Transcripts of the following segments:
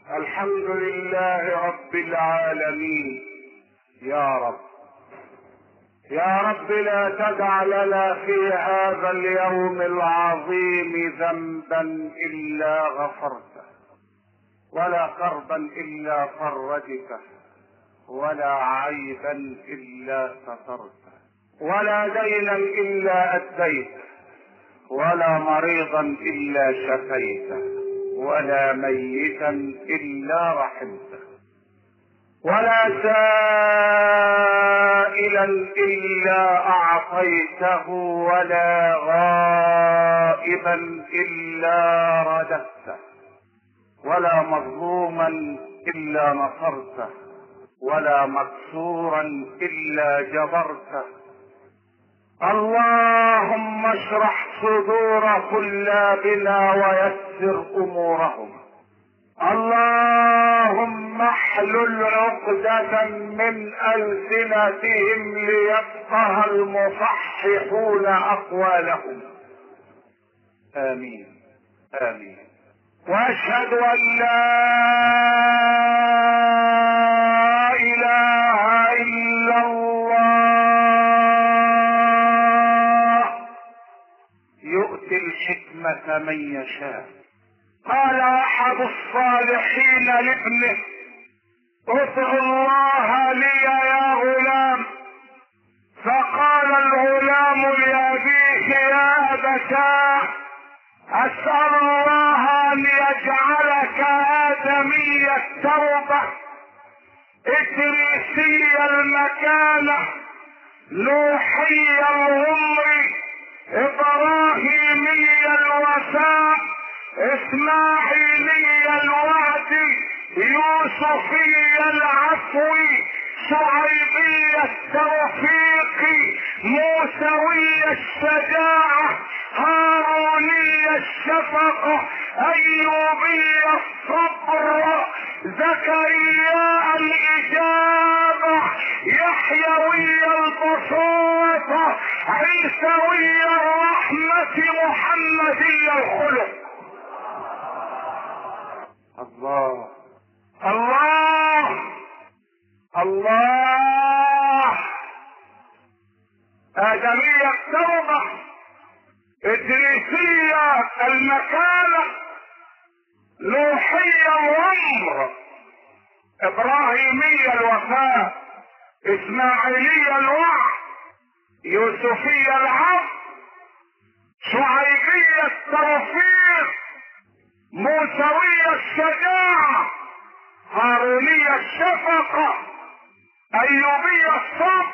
الحمد لله رب العالمين. يا رب يا رب لا تدع لنا في هذا اليوم العظيم ذنبا الا غفرته، ولا كربا الا فرجته، ولا عيبا الا سترته، ولا دينا الا اديته، ولا مريضا الا شفيته، ولا ميتا الا رحمته، ولا سائلا الا اعطيته، ولا غائبا الا رددته، ولا مظلوما الا نصرته، ولا مكسورا الا جبرته. اللهم اشرح صدور طلابنا ويسر امورهم. اللهم احلل عقدة من ألسنتهم ليفقه المصححون أقوالهم. آمين آمين. وأشهد أن لا إله إلا الله يؤتي الحكمة من يشاء. قال احد الصالحين لابنه: ادع الله لي يا غلام. فقال الغلام لابيه: يا ابتاه، اسال الله ان يجعلك ادمي التوبه، ادريسي المكانه، نوحي العمر، ابراهيمي الوفاء، اسماعيلي الوعد، يوسفي العفو، شعيبي التوفيق، موسوي الشجاعة، هاروني الشفقة، ايوبي الصبر، زكريا الاجابة، يحيوي البساطة، عيسوي الرحمة، محمدي الخلق. الله الله الله. آدمية التوبة، إدريسية المكانة، نوحية العمر، إبراهيمية الوفاء، إسماعيلية الوعد، يوسفية العفو، شعيبية التوفيق، موسوية الشجاعة، هارونية الشفقة، ايوبية الصبر،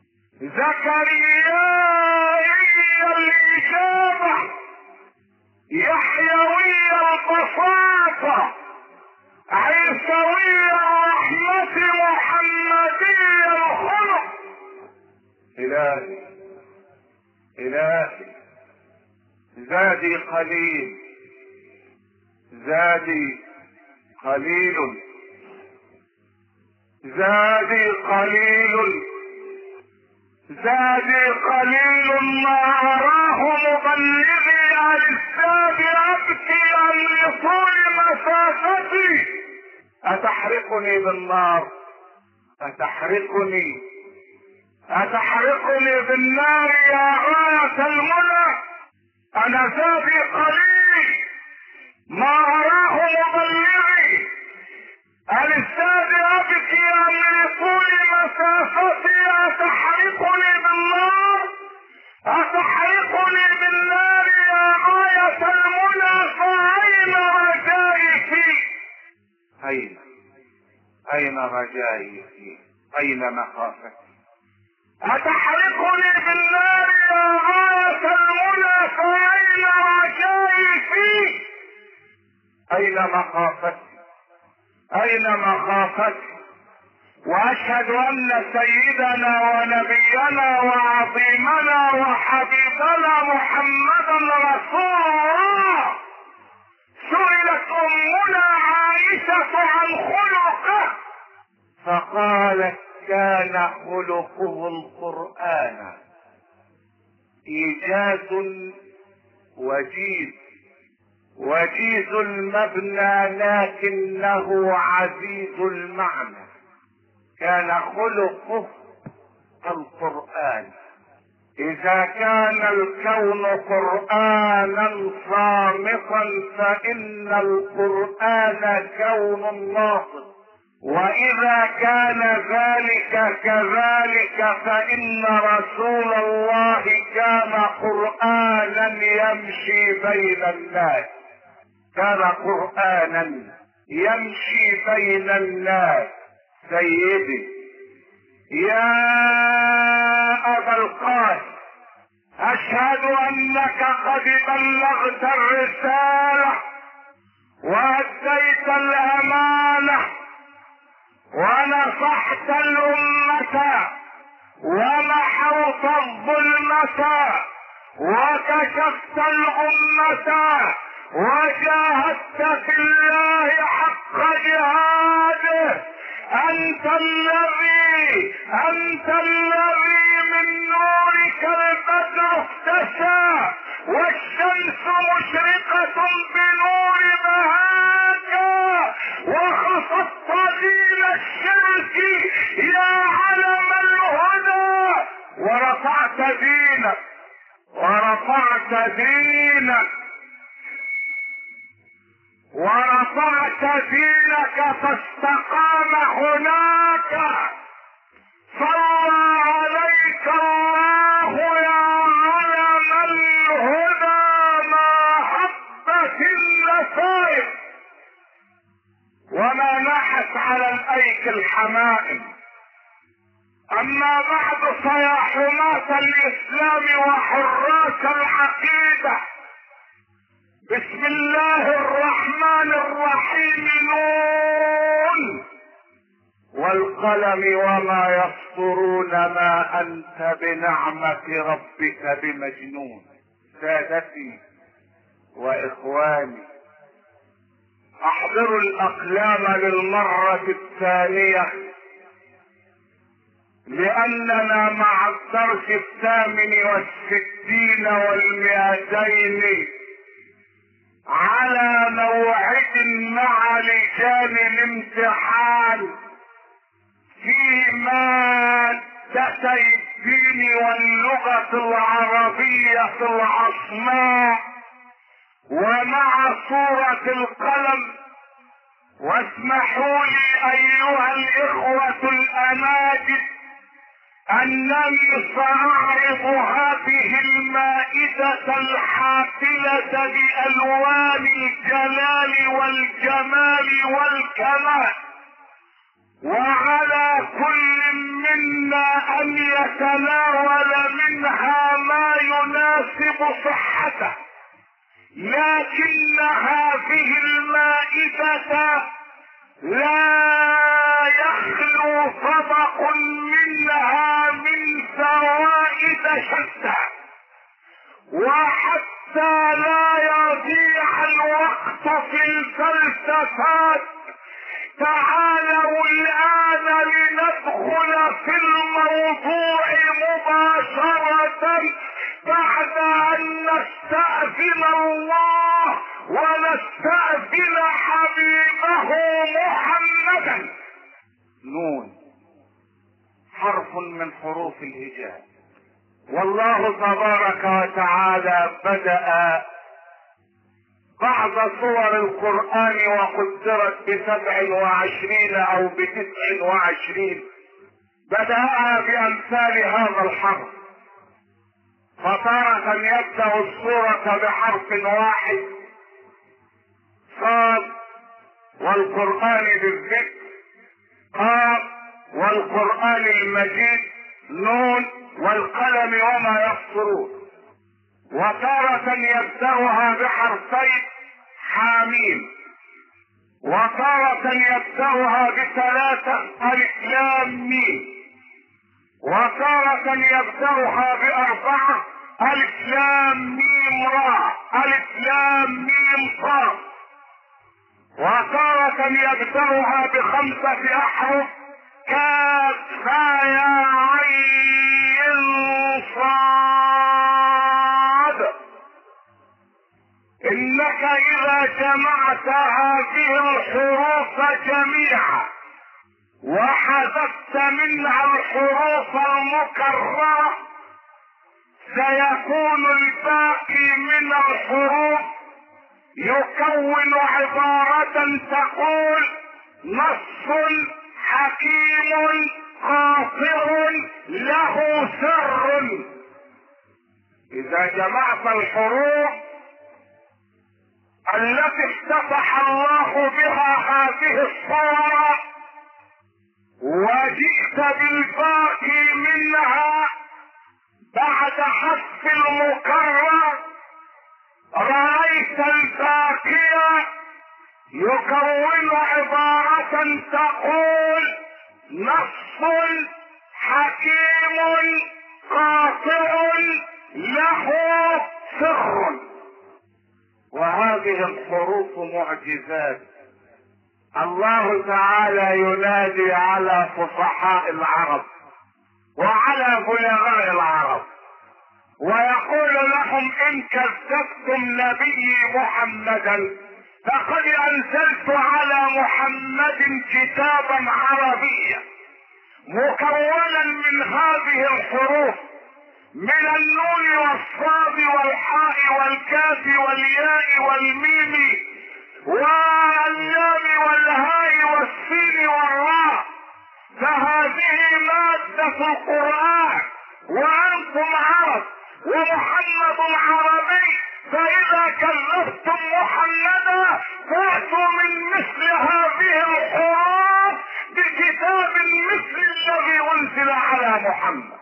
زكريائي الاجابة، يحيوي البساطة، عيسوي الرحمة، محمدي الخلق. الهي الهي، زادي قليل، زادي قليل، زادي قليل، زادي قليل، ما اراه مبلغي عن الزاد ابكي عن لطول مسافتي. اتحرقني بالنار، اتحرقني بالنار يا غاية المنى. انا زادي قليل، ما اراه مبلغي عن الزاد ابكي عن لطول مسافتي. اتحرقني بالنار، اتحرقني بالنار يا غاية المنى. فاين رجائي فيك؟ اين رجائي فيك؟ اين مخافتي؟ اتحرقني بالنار يا غاية المنى. فاين رجائي فيك؟ اين مخافتي؟ اين مخافتي؟ واشهد ان سيدنا ونبينا وعظيمنا وحبيبنا محمدا رسول الله سئلت امنا عائشة عن خلقه فقالت: كان خلقه القرآن. ايجاز وجيز وجيز المبنى لكنه عزيز المعنى. كان خلقه القرآن. إذا كان الكون قرآنا صامتا فإن القرآن كون ناطق، وإذا كان ذلك كذلك فإن رسول الله كان قرآنا يمشي بين الناس. كان قرآنا يمشي بين الناس. سيدي يا أبا القاسم، أشهد أنك قد بلغت الرسالة وأديت الأمانة ونصحت الأمة ومحوت الظلمة وكشفت الأمة وجاهدت في الله حق جهاده. أنت الذي من نورك البدر اختشى والشمس مشرقة بنور بهاك، وخفضت دين الشرك يا علم الهدى، ورفعت دينك فاستقام هناك. صلى عليك الله يا علم الهدى ما حبت النسائم وما نحت على الايك الحمائم. اما بعد فيا حماة الاسلام وحراس العقيدة، بسم الله الرحمن الرحيم. نون والقلم وما يسطرون ما انت بنعمة ربك بمجنون. سادتي واخواني، احضروا الاقلام للمرة الثانية، لاننا مع الدرس 68 والمئتين على موعد مع لجان الامتحان في مادتي الدين واللغة العربية العصماء ومع سورة القلم. واسمحوا لي ايها الاخوة الاماجد انني ساعرض هذه المائدة الحافلة بالوان الجلال والجمال والكمال، وعلى كل منا ان يتناول منها ما يناسب صحته. لكن هذه المائدة لا يخلو طبق منها من فوائد شتى. وحتى لا يضيع الوقت في الفلسفات، تعالوا الآن لندخل في الموضوع مباشرة بعد أن نستأذن الله ونستأذن حبيبه محمدا. نون حرف من حروف الهجاء، والله تبارك وتعالى بدأ بعض صور القرآن وقدرت ب27 أو ب29 بدأها بأمثال هذا الحرف. فتارة يبدأ السورة بحرف واحد صاد، والقرآن بالذكر قاف، والقرآن المجيد نون، والقلم وما يسطرون. وتارة يبدأها بحرفين حاميم، وتارة يبدأها ب3 ألف لام ميم، وتارة يبدأها ب4 ألف لام ميم را ألف لام ميم صاد، وتارة يبدأها ب5 أحرف كاف يا عين صاد. انك اذا جمعت هذه الحروف جميعا وحذفت منها الحروف المكررة سيكون الباقي من الحروف يكون عبارة تقول نص حكيم قاصر له سر. اذا جمعت الحروف التي افتتح الله بها هذه الصورة وجئت بالباقي منها بعد حذف المكرر رأيت الباقي يكون عبارة تقول نص حكيم قاصر له سر. وهذه الحروف معجزات. الله تعالى ينادي على فصحاء العرب وعلى بلغاء العرب ويقول لهم ان كذبتم نبي محمدا فقد انزلت على محمد كتابا عربيا مكونا من هذه الحروف من النون والصاد والحاء والكاف والياء والميم واللام والهاء والسين والراء. فهذه مادة القرآن وأنتم عرب ومحمد عربي، فإذا كذبتم محمدا فأتوا من مثل هذه الحروف بكتاب مثل الذي أنزل على محمد.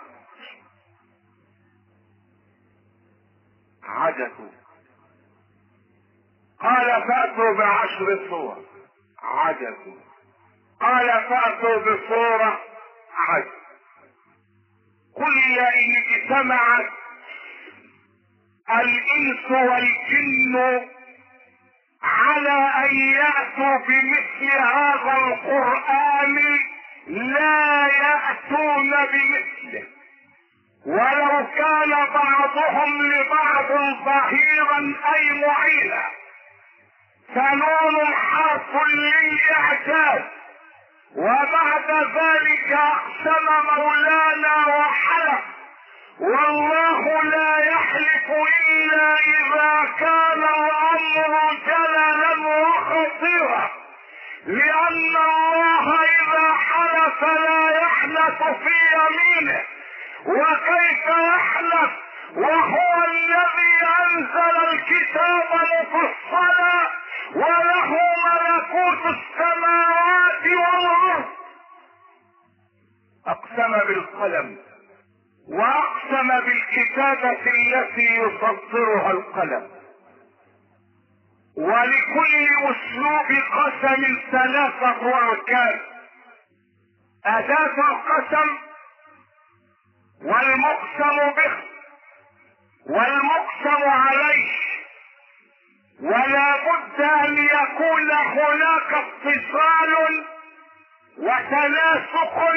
عجزوا. قال فأتوا ب10 صور. عجزوا. قال فأتوا بصورة. عجز. قل إن اجتمعت الإنس والجن على أن يأتوا بمثل هذا القرآن لا يأتون بمثله ولو كان بعضهم لبعض ظهيرا أي معينا. فنون حرف للإعجاز. وبعد ذلك اقسم مولانا وحلف والله لا يحلف الا اذا كان الامر جللا وخطيرا، لان الله اذا حلف لا يحلف في يمينه. وكيف يحلف وهو الذي انزل الكتاب مفصلا وله ملكوت السماوات والارض. اقسم بالقلم واقسم بالكتابة التي يصدرها القلم. ولكل اسلوب قسم 3 اركان: اداة القسم والمقسم به والمقسم عليه. ولا بد ان يكون هناك اتصال وتناسق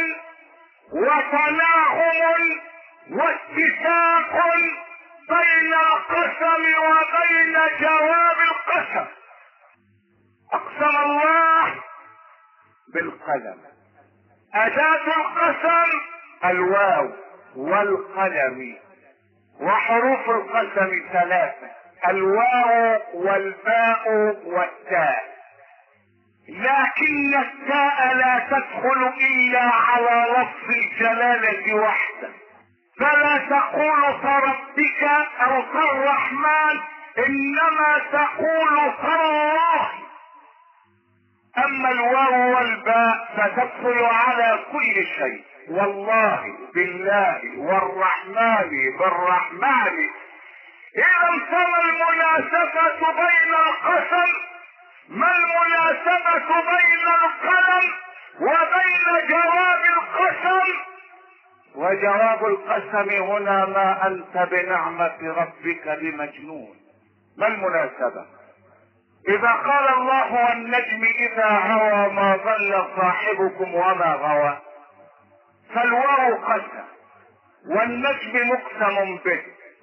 وتناغم واتفاق بين القسم وبين جواب القسم. اقسم الله بالقلم. اداة القسم الواو والقلم. وحروف القسم 3: الواو والباء والتاء. لكن التاء لا تدخل الا على لفظ الجلالة وحده، فلا تقول فربك او كالرحمن، انما تقول كالله. اما الواو والباء فتدخل على كل شيء: والله، بالله، والرحمن، بالرحمن. اذا فما المناسبة بين القسم؟ ما المناسبة بين القلم وبين جواب القسم؟ وجواب القسم هنا: ما انت بنعمة ربك بمجنون. ما المناسبة؟ اذا قال الله: والنجم اذا هوى ما ضل صاحبكم وما غوى، فالواو قسم والنجم مقسم به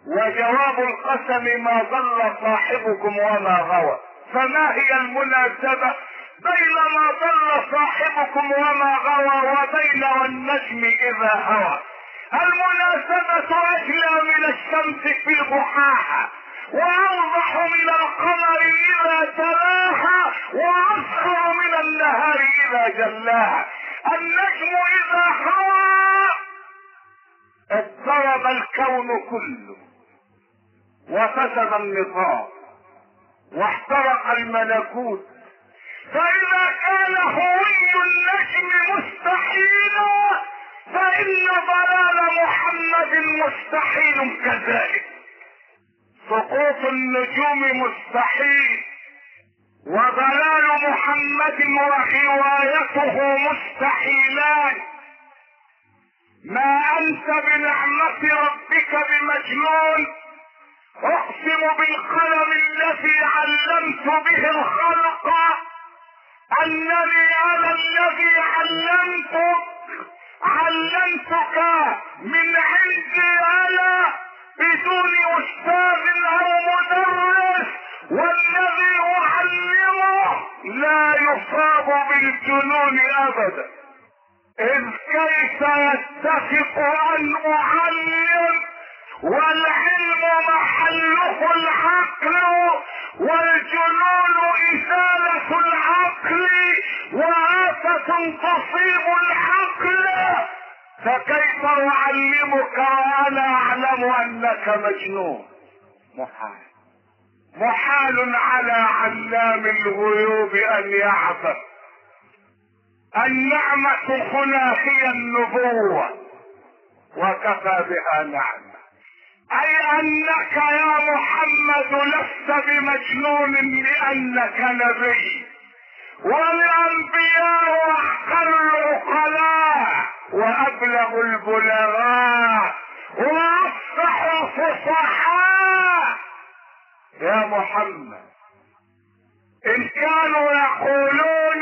وجواب القسم ما ضل صاحبكم وما غوى. فما هي المناسبة بين ما ضل صاحبكم وما غوى وبين والنجم اذا هوى؟ المناسبة اجلى من الشمس في ضحاها، واوضح من القمر اذا تلاها، واصغر من النهار اذا جلاها. النجم اذا هوى اضطرب الكون كله وفسد النظام واحترق الملكوت. فإذا كان هوي النجم مستحيلا فإن ضلال محمد مستحيل كذلك. سقوط النجوم مستحيل، وضلال محمد وغوايته مستحيلان. ما أنت بنعمة ربك بمجنون. اقسم بالقلم الذي علمت به الخلق انني انا الذي علمتك من عندي انا بدون استاذ او مدرس، والذي اعلمه لا يصاب بالجنون ابدا. اذ كيف يتفق ان اعلم والعلم محله العقل، والجنون ازالة العقل وآفة تصيب العقل، فكيف اعلمك وانا اعلم انك مجنون؟ محال على علام الغيوب ان يعبث. النعمة هنا هي النبوة وكفى بها نعمة، اي انك يا محمد لست بمجنون لانك نبي، والانبياء احقر العقلاء وابلغ البلغاء وافصح الفصحاء. يا محمد ان كانوا يقولون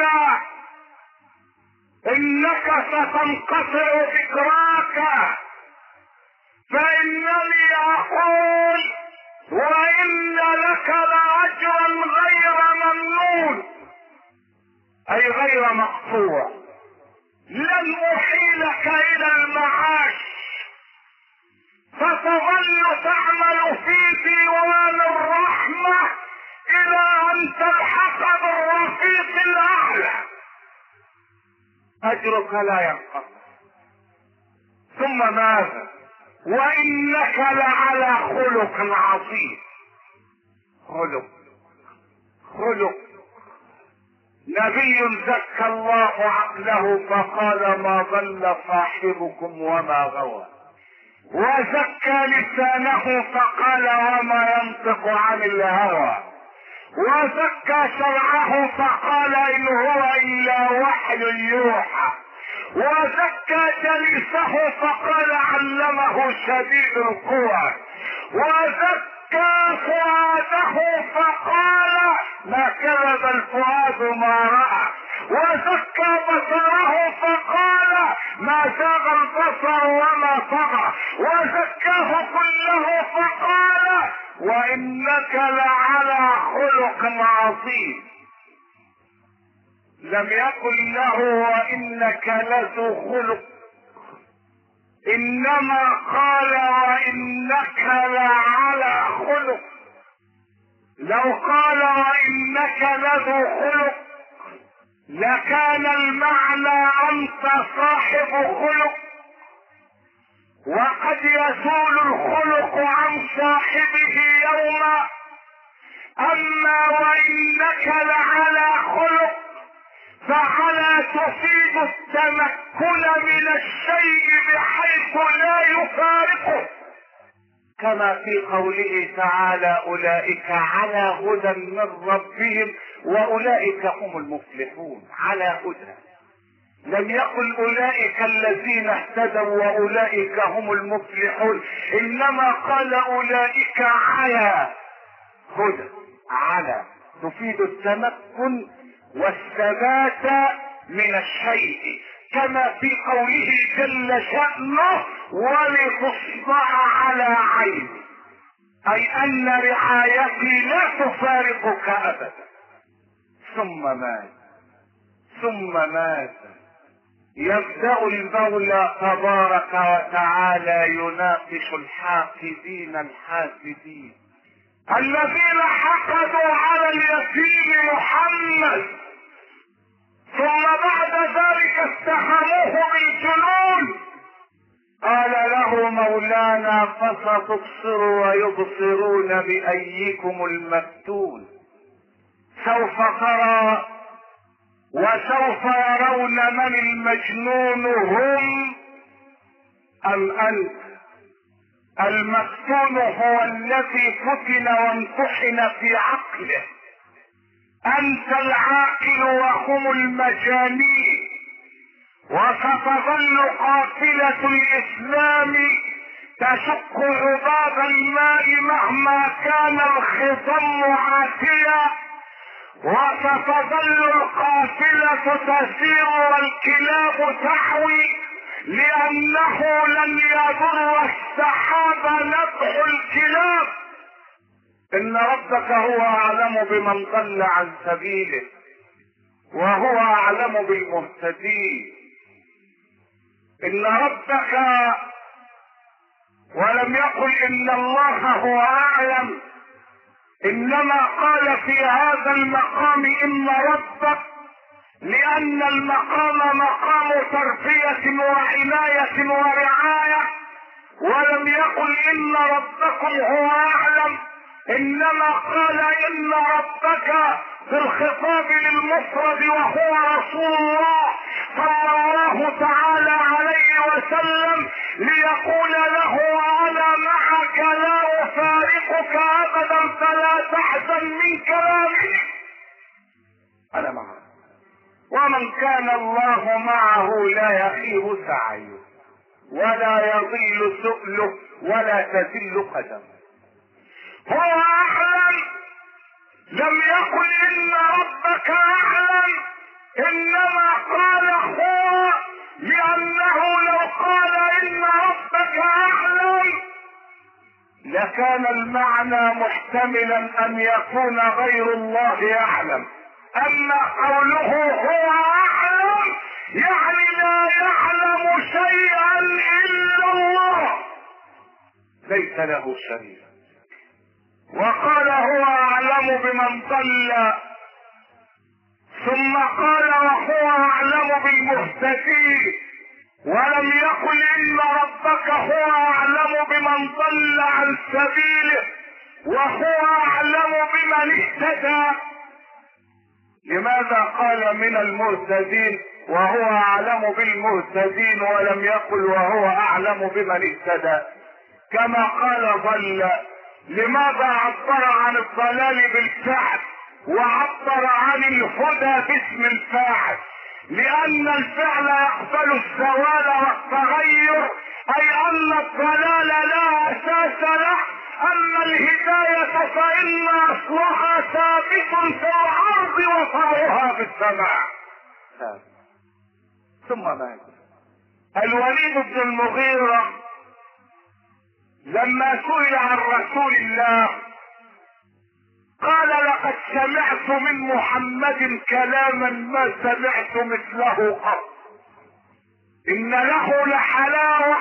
انك ستنقطع ذكراك فانني اقول وان لك لاجرا غير ممنون، اي غير مقطوع. لن احيلك الى المعاش فتظل تعمل في ديوان الرحمة الى ان تلحق بالرفيق الاعلى. اجرك لا ينقطع. ثم ماذا؟ وانك لعلى خلق عظيم. خلق نبي زكى الله عقله فقال ما ضل صاحبكم وما غوى، وزكى لسانه فقال وما ينطق عن الهوى، وزكى شرعه فقال ان هو الا وحي يوحى، وزكى جليسه فقال علمه شديد القوى، وزكى فؤاده فقال ما كذب الفؤاد ما رأى، وزكى بصره فقال ما زاغ البصر وما طغى، وزكاه كله فقال وانك لعلى خلق عظيم. لم يقل له وانك لذو خلق، انما قال وانك لعلى خلق. لو قال وانك لذو خلق لكان المعنى انت صاحب خلق، وقد يزول الخلق عن صاحبه يوما. اما وانك لعلى خلق فعلى تفيد التمكن من الشيء بحيث لا يفارقه، كما في قوله تعالى اولئك على هدى من ربهم واولئك هم المفلحون. على هدى، لم يقل اولئك الذين اهتدوا واولئك هم المفلحون، انما قال اولئك على هدى. على تفيد التمكن والثبات من الشيء، كما في قوله جل شأنه ولتصبح على عيني. اي ان رعايتي لا تفارقك ابدا. ثم مات يبدأ المولى تبارك وتعالى يناقش الحاقدين الحاسدين الذين حقدوا على اليتيم محمد، ثم بعد ذلك اتهموه بالجنون. قال له مولانا فستبصر ويبصرون بأيكم المفتون، سوف ترى وسوف يرون من المجنون هم أم أنت. المفتون هو الذي فتن وامتحن في عقله، أنت العاقل وهم المجانين. وستظل قافلة الإسلام تشق عباب الماء مهما كان الخصم عاتيا، وستظل القافلة تسير والكلاب تحوي، لأنه لن يضر السحاب نبح الكلاب. إن ربك هو أعلم بمن ضل عن سبيله وهو أعلم بالمهتدين. إن ربك، ولم يقل إن الله هو أعلم، إنما قال في هذا المقام إن ربك، لأن المقام مقام تربية وعناية ورعاية. ولم يقل إن ربكم هو أعلم، إنما قال إن ربك في الخطاب للمفرد وهو رسول الله صلى الله تعالى عليه وسلم، ليقول له أنا معك لا أفارقك أبدا فلا تحزن من كلامي، أنا معك. ومن كان الله معه لا يخيب سعيه ولا يضل سؤله ولا تزل قدمه. هو أعلم، لم يقل إن ربك أعلم، إنما قال هو، لأنه لو قال إن ربك أعلم لكان المعنى محتملا أن يكون غير الله يعلم. أما قوله هو أعلم يعني لا يعلم شيئا إلا الله، ليس له شريك. وقال هو أعلم بمن ضل، ثم قال وهو أعلم بالمهتدين، ولم يقل إن ربك هو أعلم بمن ضل عن سبيله وهو أعلم بمن اهتدى. لماذا قال من المهتدين وهو أعلم بالمهتدين ولم يقل وهو أعلم بمن اهتدى؟ كما قال ضل، لماذا عبر عن الضلال بالفعل وعبر عن الهدى باسم الفاعل؟ لأن الفعل يقبل الزوال والتغير، أي أن الضلال لا أساس له، أما الهداية فإن أصلها ثابت في الأرض وفرعها في السماء. ثم مات الوليد بن المغيرة لما سئل عن رسول الله قال لقد سمعت من محمد كلاما ما سمعت مثله قط، إن له لحلاوة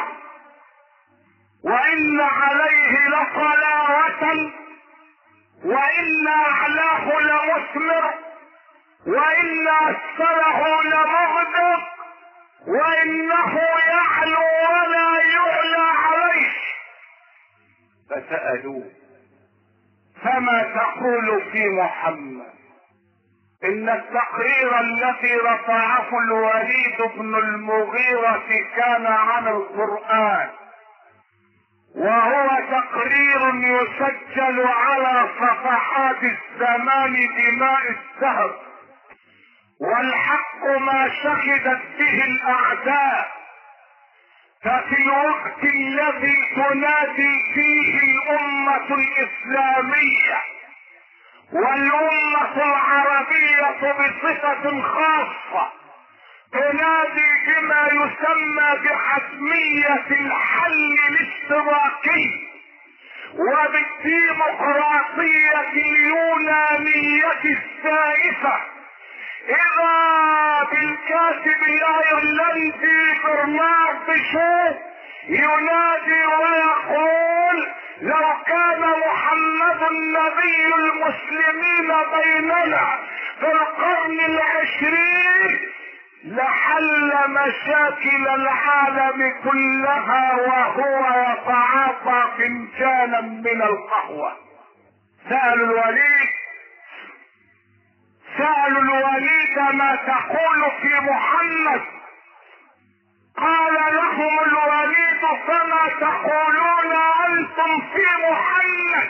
وإن عليه لطلاوة وإن أعلاه لمثمر وإن أسفله لمغدق وإنه يعلو ولا يعلى عليه. فسألوه فما تقول في محمد؟ إن التقرير الذي رفعه الوليد بن المغيرة كان عن القرآن، وهو تقرير يسجل على صفحات الزمان بماء الذهب، والحق ما شهدت به الأعداء. ففي الوقت الذي تنادي فيه الأمة الإسلامية والأمة العربية بصفة خاصة تنادي بما يسمى بحتمية الحل الاشتراكي وبالديمقراطية اليونانية السائفة، إذا بالكاتب الأيرلندي برنارد شو ينادي ويقول: لو كان محمد نبي المسلمين بيننا في القرن العشرين لحل مشاكل العالم كلها وهو يتعاطى فنجانا من القهوة. سألوا الوليد ما تقول في محمد؟ قال لهم الوليد: فما تقولون أنتم في محمد؟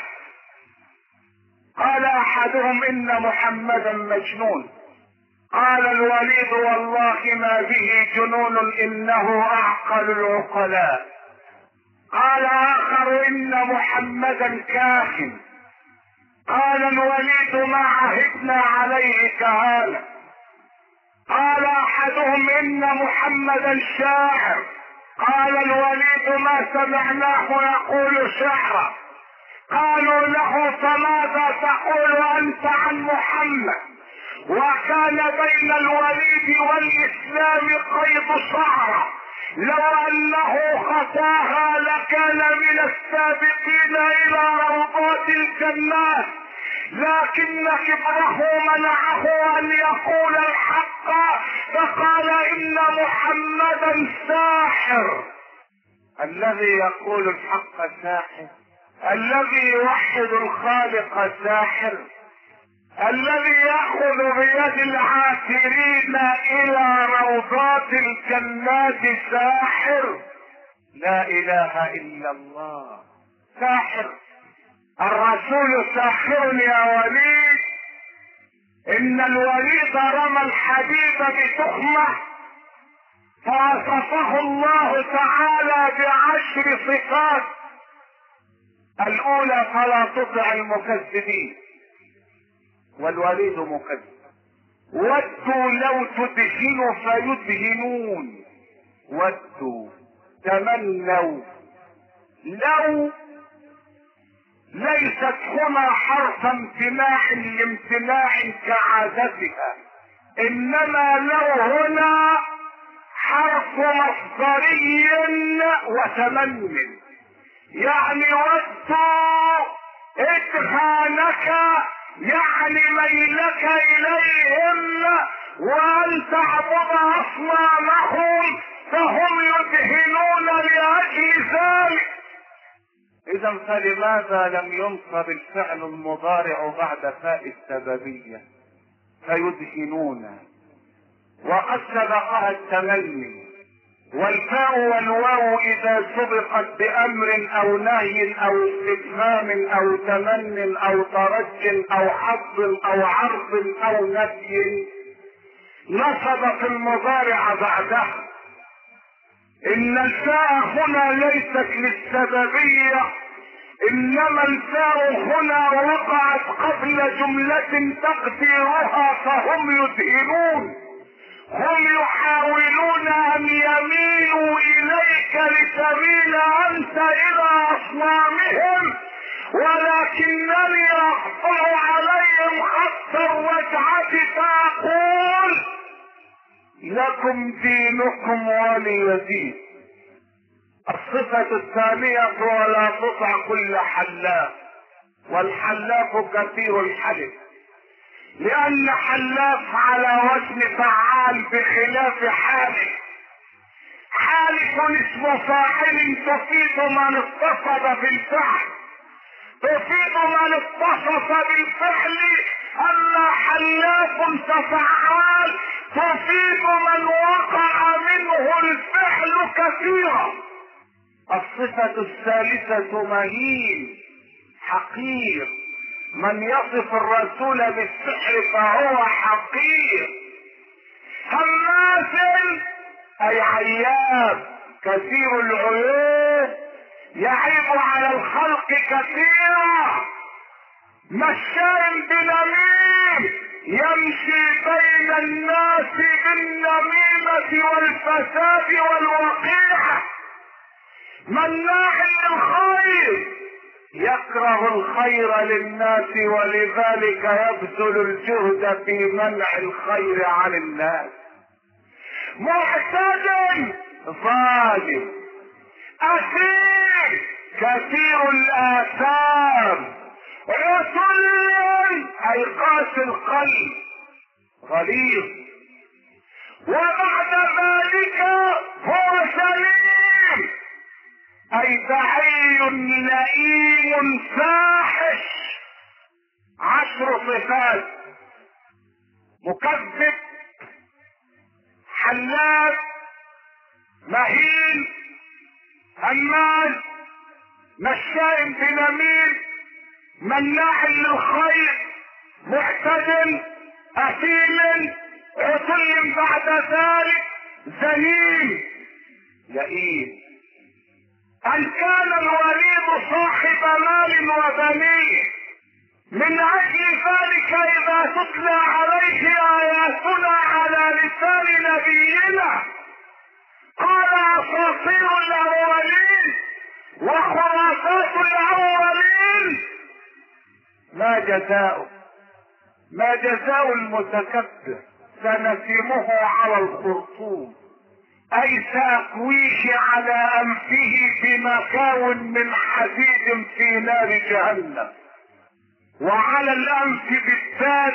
قال أحدهم: إن محمدا مجنون. قال الوليد: والله ما به جنون، إنه أعقل العقلاء. قال آخر: إن محمدا كاهن. قال الوليد: ما عهدنا عليه كهانة. قال احدهم: ان محمدا شاعر. قال الوليد: ما سمعناه يقول شعرا. قالوا له: فماذا تقول انت عن محمد؟ وكان بين الوليد والاسلام قيد شعره، لو انه خطاها لكان من السابقين الى روضات الجنات، لكن كبره منعه ان يقول الحق، فقال: ان محمدا ساحر. الذي يقول الحق ساحر، الذي يوحد الخالق ساحر، الذي يأخذ بيد العاثرين الى روضات الجنات ساحر. لا اله الا الله. ساحر. الرسول ساحر يا وليد. ان الوليد رمى الحديد بتخمة فوصفه الله تعالى ب10 صفات. الاولى: فلا تطع المكذبين. والوليد مكذب. ودوا لو تدهنوا فيدهنون. ودوا، تمنوا. لو ليست هنا حرف امتناع لامتناع كعادتها، انما لو هنا حرف مصدري وتمن، يعني ودوا ادهانك، يعني ميلك اليهم وان تعبد اصنامهم، فهم يدهنون لاجل ذلك. اذا فلماذا لم ينصب الفعل المضارع بعد فاء السببية؟ فيدهنون، وقد سبقها التمني. والفاء والواو اذا سبقت بامر او نهي او استفهام او تمن او ترج او حظ او عرض او نفي نصبت المضارع بعدها. ان الفاء هنا ليست للسببية، انما الفاء هنا وقعت قبل جملة تقديرها فهم يدهنون. هم يحاولون ان يميلوا اليك لتميل انت الى اصنامهم، ولكنني اقطع عليهم خط الرجعة فاقول: لكم دينكم ولي دين. الصفة الثانية: ولا تطع كل حلاف. والحلاف كثير الحلف، لان حلاف على وزن فعال بخلاف حالف. حالف اسم فاعل تفيد من اتصف بالفعل، تفيد من اتصف بالفعل. اما حلاف كفعال تفيد من وقع منه الفعل كثيرا. الصفة الثالثة: مهين حقير. من يصف الرسول بالسحر فهو حقير. هماز اي عياب، كثير العيوب، يعيب على الخلق كثيرا. مشاء بنميم، يمشي بين الناس بالنميمة والفساد والوقيعة. مناع للخير، يكره الخير للناس ولذلك يبذل الجهد في منع الخير عن الناس. معتد ظالم أثيم كثير الآثام عتل أي قاسي القلب غليظ، وبعد ذلك هو سليم أي دعي لئيم فاحش. 10 صفات: مكذب، حلاف، مهين، هماز، مشاء بنميم، مناع للخير، معتدل، اثيم، عتل بعد ذلك، ذليل، لئيم. ان كان الوليد صاحب مال وبنين، من اجل ذلك اذا تتلى عليه اياتنا على لسان نبينا قال اساطير الاولين وخرافات الاولين. ما جزاؤه؟ ما جزاء المتكبر؟ سنسمه على الخرطوم، اي ساكويه على انفه بمكاو من حديد في نار جهنم، وعلى الانف بالذات،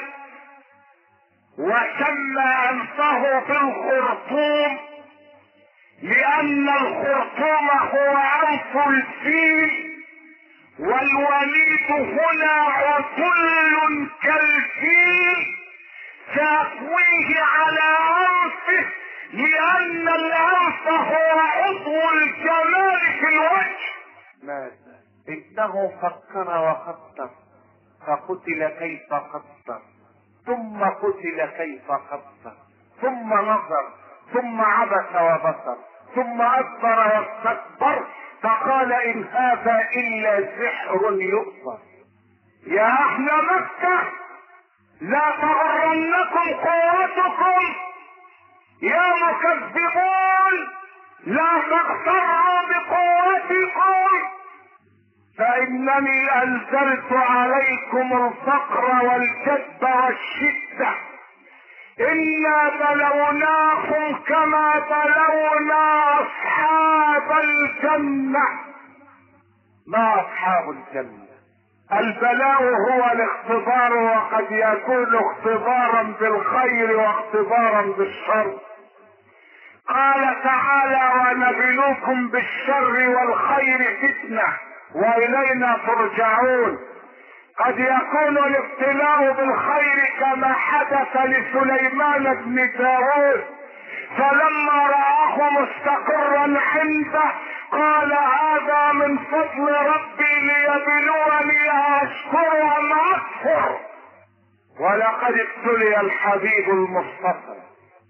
وسمى انفه بالخرطوم لان الخرطوم هو انف الفيل، والوليد هنا عتل كالفيل ساقويه على انفه لان الانف هو عضو الجمال في الوجه. ماذا؟ انه فكر وخطر فقتل كيف خطر، ثم قتل كيف خطر، ثم نظر، ثم عبس وبصر، ثم ادبر واستكبر فقال ان هذا الا سحر يؤثر. يا اهل مكة لا تغرنكم قوتكم، يا مكذبون لا تغتروا بقوتكم، فانني انزلت عليكم الفقر والكد والشدة. انا بلوناكم كما بلونا اصحاب الجنة. ما اصحاب الجنة؟ البلاء هو الاختبار، وقد يكون اختبارا بالخير واختبارا بالشر. قال تعالى ونبلوكم بالشر والخير فتنة والينا ترجعون. قد يكون الابتلاء بالخير كما حدث لسليمان بن داود، فلما رآه مستقرا عنده قال هذا من فضل ربي ليبلوني أشكر أم أكفر. ولقد ابتلي الحبيب المصطفى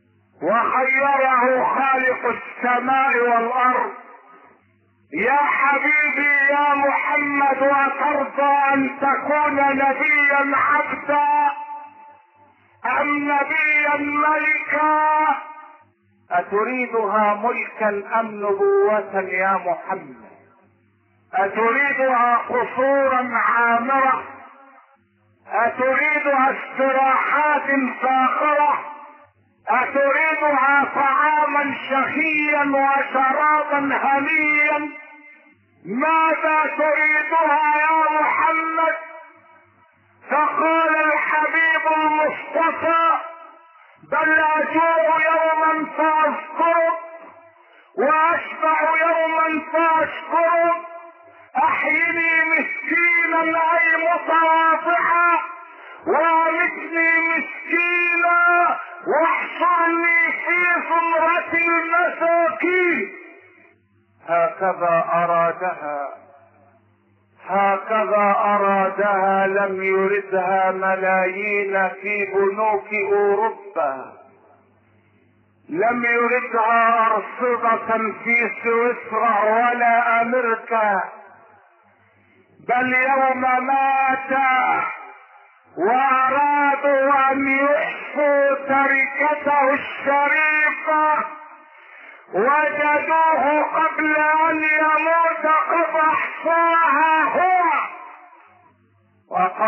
وخيره خالق السماء والأرض. يا حبيبي يا محمد أترضى أن تكون نبيا عبدا أم نبيا ملكا؟ أتريدها ملكا أم نبوة يا محمد؟ أتريدها قصورا عامرة؟ أتريدها استراحات فاخرة؟ أتريدها طعاما شهيا وشرابا هنيا؟ ماذا تريدها يا محمد؟ فقال الحبيب المصطفى بل أجوع يوما فأذكرك وأشبع يوما فأشكرك، أحيني مسكينا أي متواضعا وامتني مسكينا واحشرني في زمرة المساكين. هكذا أرادها، هكذا أرادها، لم يردها ملايين في بنوك أوروبا، لم يردها أرصدة في سويسرا ولا أمريكا، بل يوم مات وأرادوا أن يحصوا تركته الشريفة وجدوه قبل أن يموت قد أحصاها هو.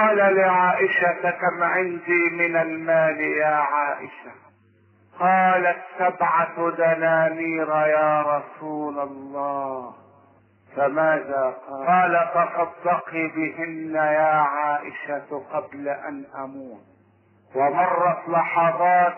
فقال لعائشة كم عندي من المال يا عائشة؟ قالت 7 دنانير يا رسول الله. فماذا قال؟ تصدقي بهن يا عائشة قبل ان اموت. ومرت لحظات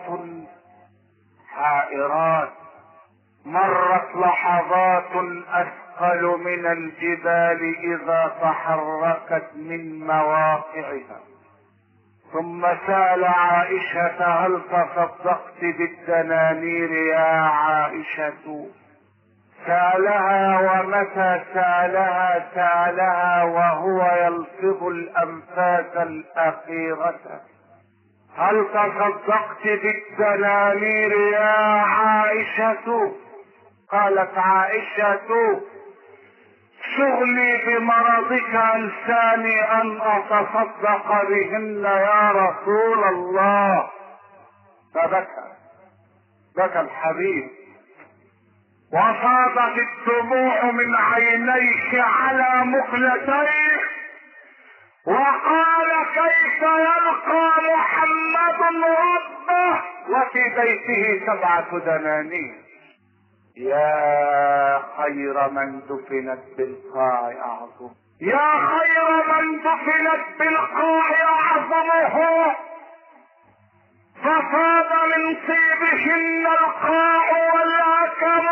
حائرات، مرت لحظات اثقل من الجبال اذا تحركت من مواقعها. ثم سأل عائشة هل تصدقت بالدنانير يا عائشة؟ سألها، ومتى سألها؟ سألها وهو يلفظ الأنفاس الأخيرة. هل تصدقت بالدنانير يا عائشة؟ قالت عائشة شغلي بمرضك أنساني أن أتصدق بهن يا رسول الله. بكى الحبيب وفاضت الدموع من عينيه على مقلتيه، وقال كيف يلقى محمد ربه وفي بيته 7 دنانير؟ يا خير من دفنت بالقاع اعظم، يا خير من دفنت بالقاع اعظمه، ففاض من طيبهن القاع والاكم.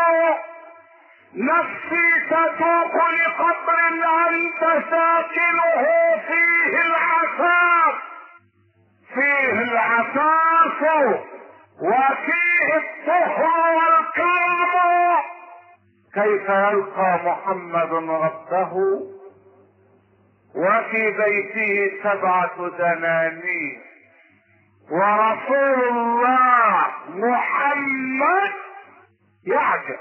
نفسي تتوق لقبر انت ساكنه فيه العفاف، فيه العفاف وفيه الطهر والكرم. كيف يلقى محمد ربه وفي بيته 7 دنانير، ورسول الله محمد يعجب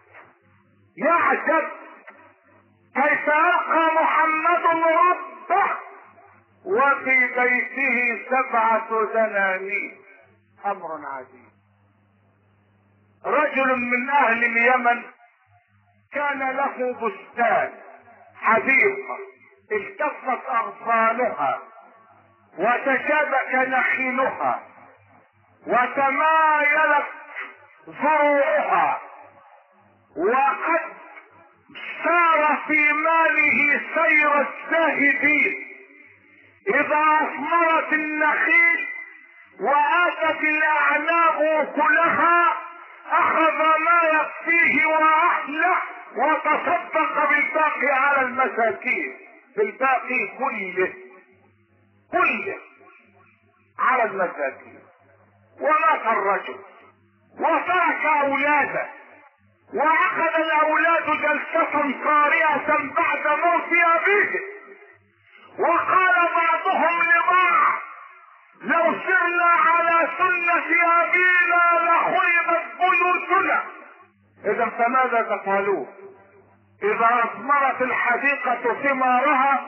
كيف يلقى محمد ربه وفي بيته 7 دنانير. امر عجيب. رجل من اهل اليمن كان له بستان، حديقة التفت اغصانها وتشابك نخيلها وتمايلت زروعها، وقد سار في ماله سير الزاهدين. اذا اثمرت النخيل واتت الاعناب كلها اخذ ما يكفيه واهله وتصدق بالباقي على المساكين، بالباقي كله على المساكين. ومات الرجل وترك اولاده، واخذ الاولاد جلسة صارئة بعد موت ابيه، وقال بعضهم لبعض لو سرنا على سنة ابينا لخربت بيوتنا. اذا فماذا تفعلون؟ اذا اثمرت الحديقة ثمارها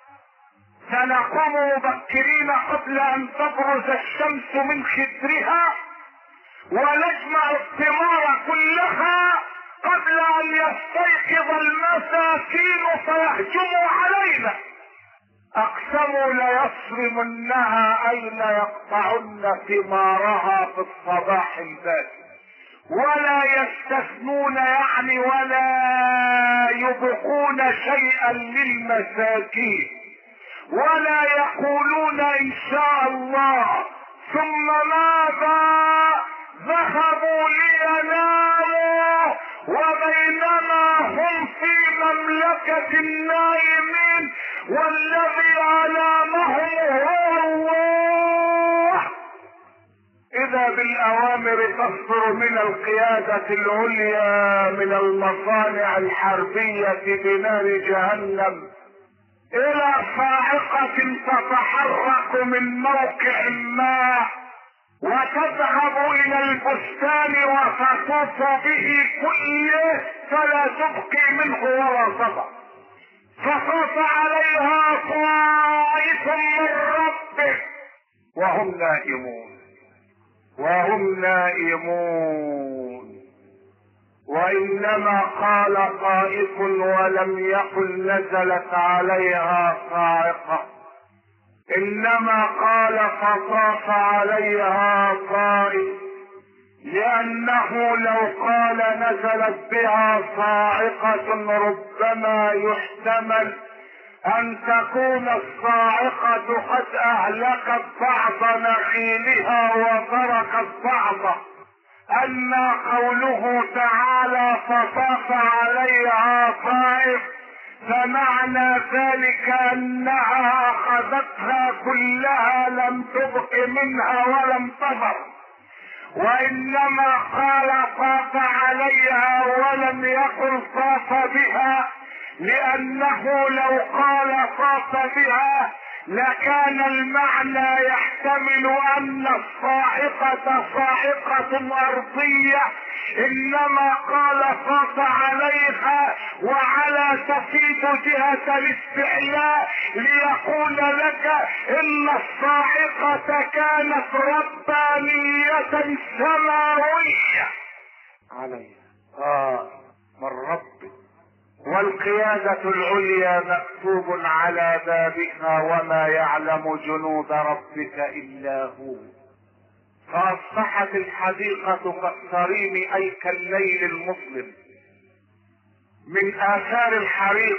سنقوم مبكرين قبل ان تبرز الشمس من خدرها ونجمع الثمار كلها قبل ان يستيقظ المساكين فيهجموا علينا. اقسموا ليصرمنها اين يقطعن ثمارها في الصباح الباكر، ولا يستثنون يعني ولا يبقون شيئا للمساكين، ولا يقولون ان شاء الله. ثم ماذا؟ ذهبوا ليناموا وبينما هم في مملكة النائمين والذي علامهم هو الله. اذا بالاوامر تصدر من القيادة العليا من المصانع الحربية بنار جهنم الى صاعقة تتحرك من موقع ما وتذهب الى البستان وتطوف به كله فلا تبقي منه ولا تضع. فطاف عليها طائف من ربه وهم نائمون. وانما قال طائف ولم يقل نزلت عليها صاعقة، انما قال فطاف عليها طائف، لانه لو قال نزلت بها صاعقة ربما يحتمل ان تكون الصاعقة قد اهلكت بعض نخيلها وتركت بعضه. اما قوله تعالى فطاف عليها طائف فمعنى ذلك انها اخذتها كلها لم تبق منها ولم تضر، وانما قال طاف عليها ولم يقل طاف بها، لانه لو قال طاف بها لكان المعنى يحتمل ان الصاعقة صاعقة ارضية، انما قال طاف عليها وعلى تفيد جهة الاستعلاء ليقول لك ان الصاعقة كانت ربانية سماوية عليها من ربك، والقيادة العليا مكتوب على بابها وما يعلم جنود ربك الا هو. فاصبحت الحديقة كالصريم اي كالليل المظلم. من اثار الحريق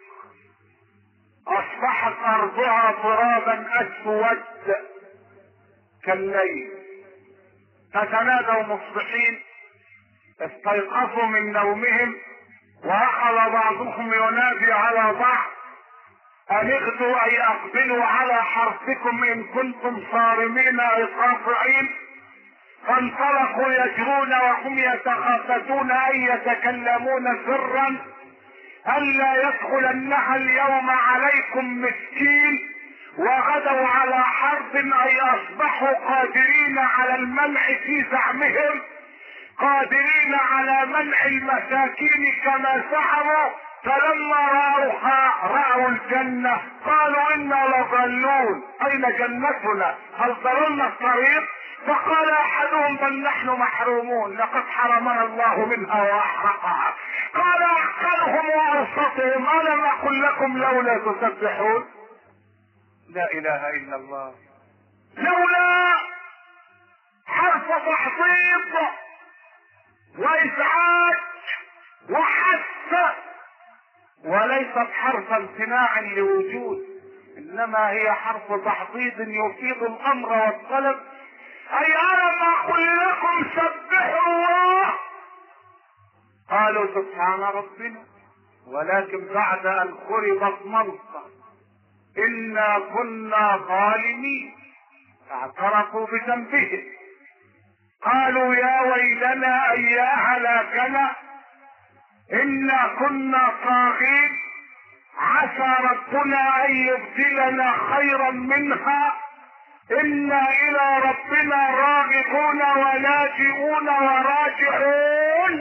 اصبحت ارضها ترابا اسود كالليل. فتنادوا مصبحين، استيقظوا من نومهم واخذ بعضهم ينادي على بعض ان اغدوا اي اقبلوا على حرثكم ان كنتم صارمين اي قاطعين. فانطلقوا يجرون وهم يتخافتون اي يتكلمون سرا الا يدخلنها اليوم عليكم مسكين، وغدوا على حرب اي اصبحوا قادرين على المنع في زعمهم، قادرين على منع المساكين كما زعموا. فلما رأوها رأوا الجنة قالوا انا لضالون، اين جنتنا؟ هل ضللنا الطريق؟ فقال احدهم بل نحن محرومون، لقد حرمنا الله منها واحرقها. قال اعقلهم واوسطهم الم اقل لكم لولا تسبحون؟ لا اله الا الله. لولا حرف تحضيض وازعاج وحث، وليست حرف امتناع لوجود، انما هي حرف تحضيض يفيد الامر والطلب. اي الم اقل لكم سبحوا الله؟ قالوا سبحان ربنا، ولكن بعد ان خربت منصة انا كنا ظالمين، فاعترفوا بذنبهم. قالوا يا ويلنا اي يا هلاكنا انا كنا طاغين، عسى ربنا ان يبدلنا خيرا منها، انا الى ربنا راغبون ولاجئون وراجعون.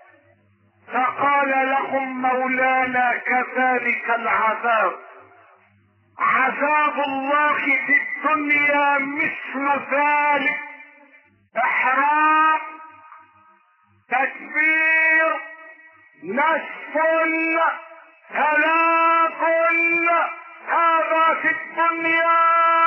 فقال لهم مولانا كذلك العذاب، عذاب الله في الدنيا مثل ذلك، احراق، تكبير، نسف، هلاك، هذا في الدنيا،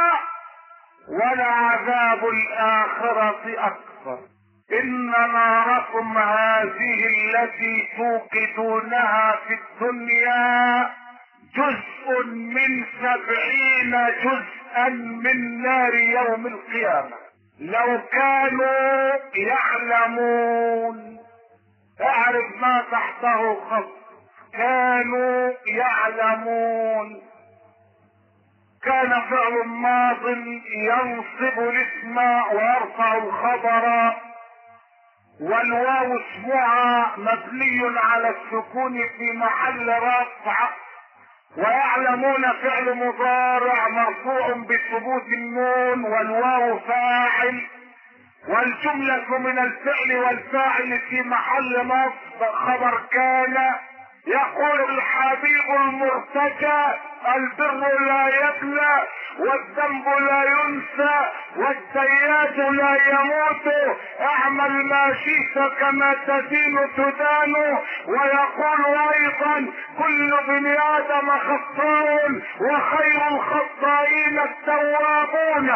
ولعذاب الاخرة اكبر. ان ناركم هذه التي توقدونها في الدنيا جزء من 70 جزءا من نار يوم القيامة. لو كانوا يعلمون، اعرف ما تحته خط، كانوا يعلمون. كان فعل ماض ينصب الاسم ويرفع الخبر، والواو اسمها مبني على السكون في محل رفع، ويعلمون فعل مضارع مرفوع بثبوت النون والواو فاعل، والجملة من الفعل والفاعل في محل نصب خبر كان. يقول الحبيب المرتجى البر لا يبلى والذنب لا ينسى والسيئات لا يموت. اعمل ما شئت كما تدين تدان. ويقول ايضا كل ابن ادم خطاء وخير الخطائين التوابون.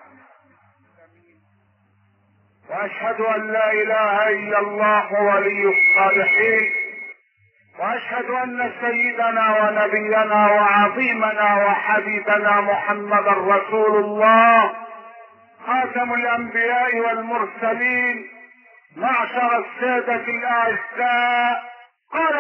واشهد ان لا اله الا الله ولي الصالحين، واشهد ان سيدنا ونبينا وعظيمنا وحبيبنا محمدا رسول الله خاتم الانبياء والمرسلين. معشر السادة الاعزاء، قال